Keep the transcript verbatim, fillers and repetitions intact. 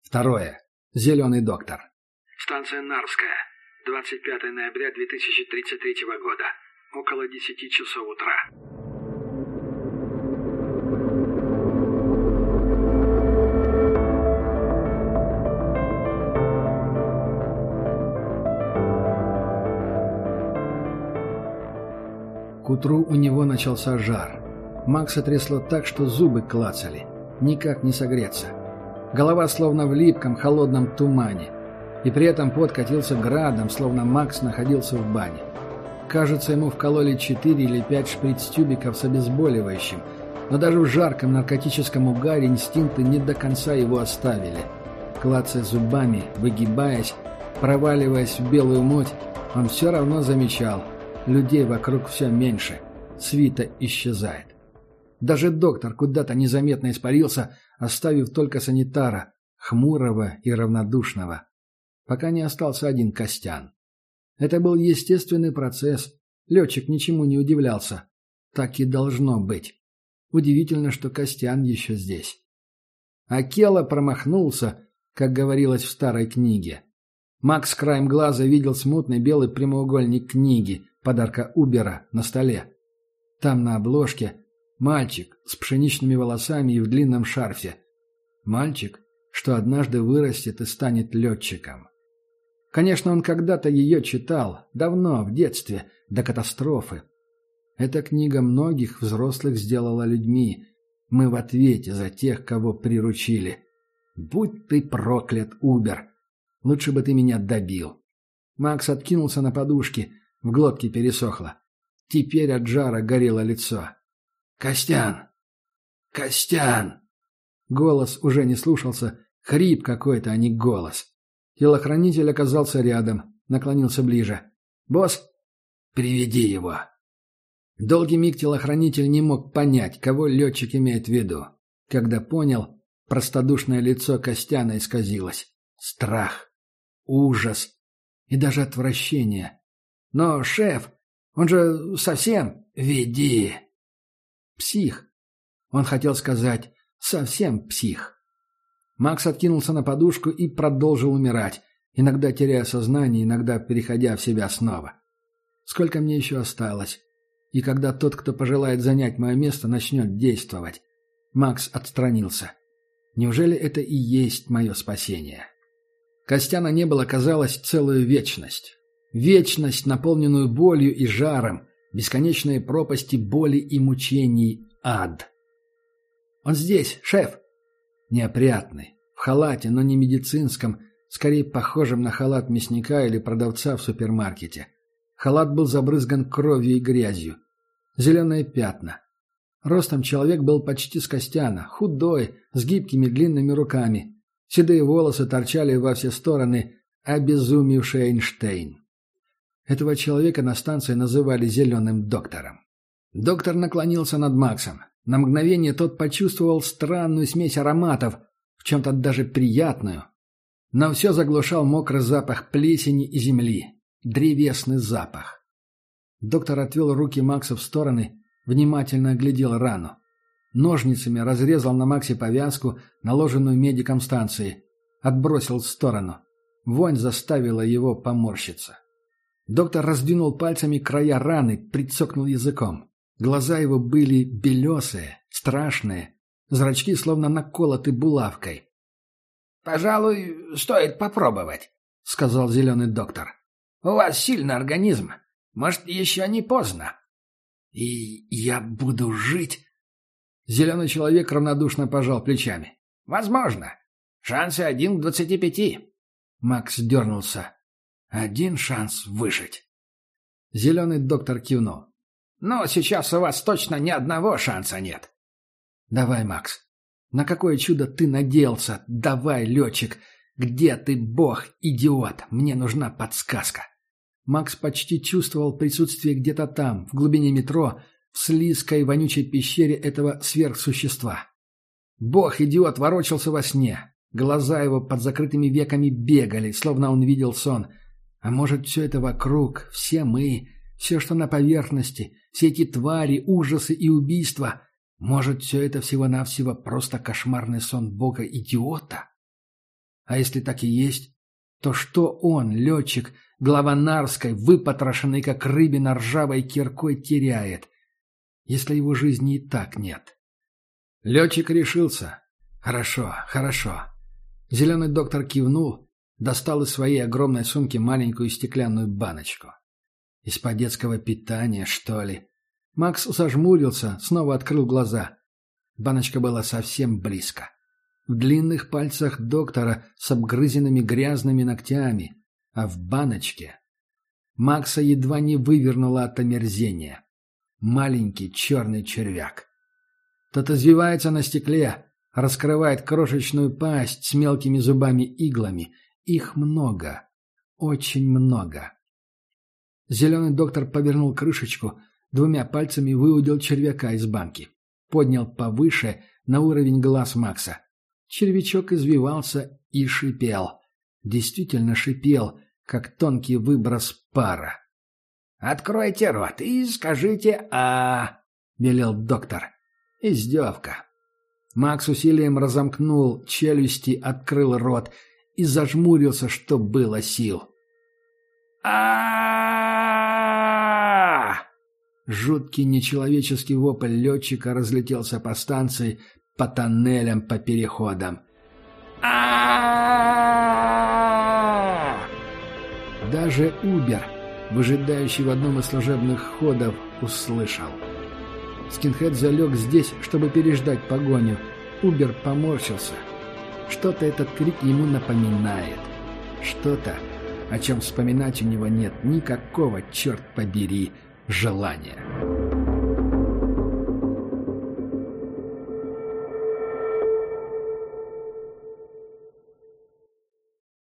Второе. Зеленый доктор. Станция Нарвская. двадцать пятое ноября две тысячи тридцать третьего года. Около десяти часов утра. К утру у него начался жар. Макса трясло так, что зубы клацали. Никак не согреться. Голова словно в липком холодном тумане. И при этом пот катился градом, словно Макс находился в бане. Кажется, ему вкололи четыре или пять шприц-тюбиков с обезболивающим. Но даже в жарком наркотическом угаре инстинкты не до конца его оставили. Клацая зубами, выгибаясь, проваливаясь в белую муть, он все равно замечал. Людей вокруг все меньше. Свита исчезает. Даже доктор куда-то незаметно испарился, оставив только санитара, хмурого и равнодушного. Пока не остался один Костян. Это был естественный процесс. Летчик ничему не удивлялся. Так и должно быть. Удивительно, что Костян еще здесь. Акела промахнулся, как говорилось в старой книге. Макс краем глаза видел смутный белый прямоугольник книги, подарка Убера, на столе. Там на обложке мальчик с пшеничными волосами и в длинном шарфе. Мальчик, что однажды вырастет и станет летчиком. Конечно, он когда-то ее читал, давно, в детстве, до катастрофы. Эта книга многих взрослых сделала людьми. Мы в ответе за тех, кого приручили. Будь ты проклят, Убер! Лучше бы ты меня добил. Макс откинулся на подушки, в глотке пересохло. Теперь от жара горело лицо. «Костян! Костян!» Голос уже не слушался, хрип какой-то, а не голос. Телохранитель оказался рядом, наклонился ближе. «Босс, приведи его!» Долгий миг телохранитель не мог понять, кого летчик имеет в виду. Когда понял, простодушное лицо Костяна исказилось. Страх, ужас и даже отвращение. «Но, шеф, он же совсем...» «Веди!» «Псих!» Он хотел сказать «совсем псих». Макс откинулся на подушку и продолжил умирать, иногда теряя сознание, иногда переходя в себя снова. Сколько мне еще осталось? И когда тот, кто пожелает занять мое место, начнет действовать? Макс отстранился. Неужели это и есть мое спасение? Костяна не было, казалось, целую вечность. Вечность, наполненную болью и жаром, бесконечные пропасти боли и мучений, ад. «Он здесь, шеф!» Неопрятный, в халате, но не медицинском, скорее похожем на халат мясника или продавца в супермаркете. Халат был забрызган кровью и грязью. Зеленые пятна. Ростом человек был почти с Костяна, худой, с гибкими длинными руками. Седые волосы торчали во все стороны, обезумевший Эйнштейн. Этого человека на станции называли «зеленым доктором». Доктор наклонился над Максом. На мгновение тот почувствовал странную смесь ароматов, в чем-то даже приятную. Но все заглушал мокрый запах плесени и земли, древесный запах. Доктор отвел руки Макса в стороны, внимательно оглядел рану. Ножницами разрезал на Максе повязку, наложенную медиком станции. Отбросил в сторону. Вонь заставила его поморщиться. Доктор раздвинул пальцами края раны, прицокнул языком. Глаза его были белесые, страшные, зрачки словно наколоты булавкой. «Пожалуй, стоит попробовать», — сказал зеленый доктор. «У вас сильный организм. Может, еще не поздно». «И я буду жить?» Зеленый человек равнодушно пожал плечами. «Возможно. Шансы один к двадцати пяти». Макс дернулся. «Один шанс выжить». Зеленый доктор кивнул. «Но сейчас у вас точно ни одного шанса нет». «Давай, Макс. На какое чудо ты надеялся? Давай, летчик. Где ты, бог, идиот? Мне нужна подсказка». Макс почти чувствовал присутствие где-то там, в глубине метро, в слизкой вонючей пещере этого сверхсущества. Бог-идиот ворочался во сне. Глаза его под закрытыми веками бегали, словно он видел сон. А может, все это вокруг, все мы, все, что на поверхности, все эти твари, ужасы и убийства, может, все это всего-навсего просто кошмарный сон бога-идиота? А если так и есть, то что он, летчик, глава Нарвской, выпотрошенный как рыбина ржавой киркой, теряет, если его жизни и так нет? Летчик решился. Хорошо, хорошо. Зеленый доктор кивнул, достал из своей огромной сумки маленькую стеклянную баночку. Из-под детского питания, что ли? Макс зажмурился, снова открыл глаза. Баночка была совсем близко. В длинных пальцах доктора с обгрызенными грязными ногтями, а в баночке Макса едва не вывернуло от омерзения. Маленький черный червяк. Тот извивается на стекле, раскрывает крошечную пасть с мелкими зубами-иглами. Их много, очень много. Зеленый доктор повернул крышечку, двумя пальцами выудил червяка из банки. Поднял повыше, на уровень глаз Макса. Червячок извивался и шипел. Действительно шипел, как тонкий выброс пара. «Откройте рот и скажите «а», — велел доктор. Издевка. Макс усилием разомкнул челюсти, открыл рот и зажмурился, что было сил. а Жуткий нечеловеческий вопль летчика разлетелся по станции, по тоннелям, по переходам. а Даже Убер, выжидающий в одном из служебных ходов, услышал. Скинхед залег здесь, чтобы переждать погоню. Убер поморщился. Что-то этот крик ему напоминает. Что-то, о чем вспоминать у него нет никакого, черт побери, желания.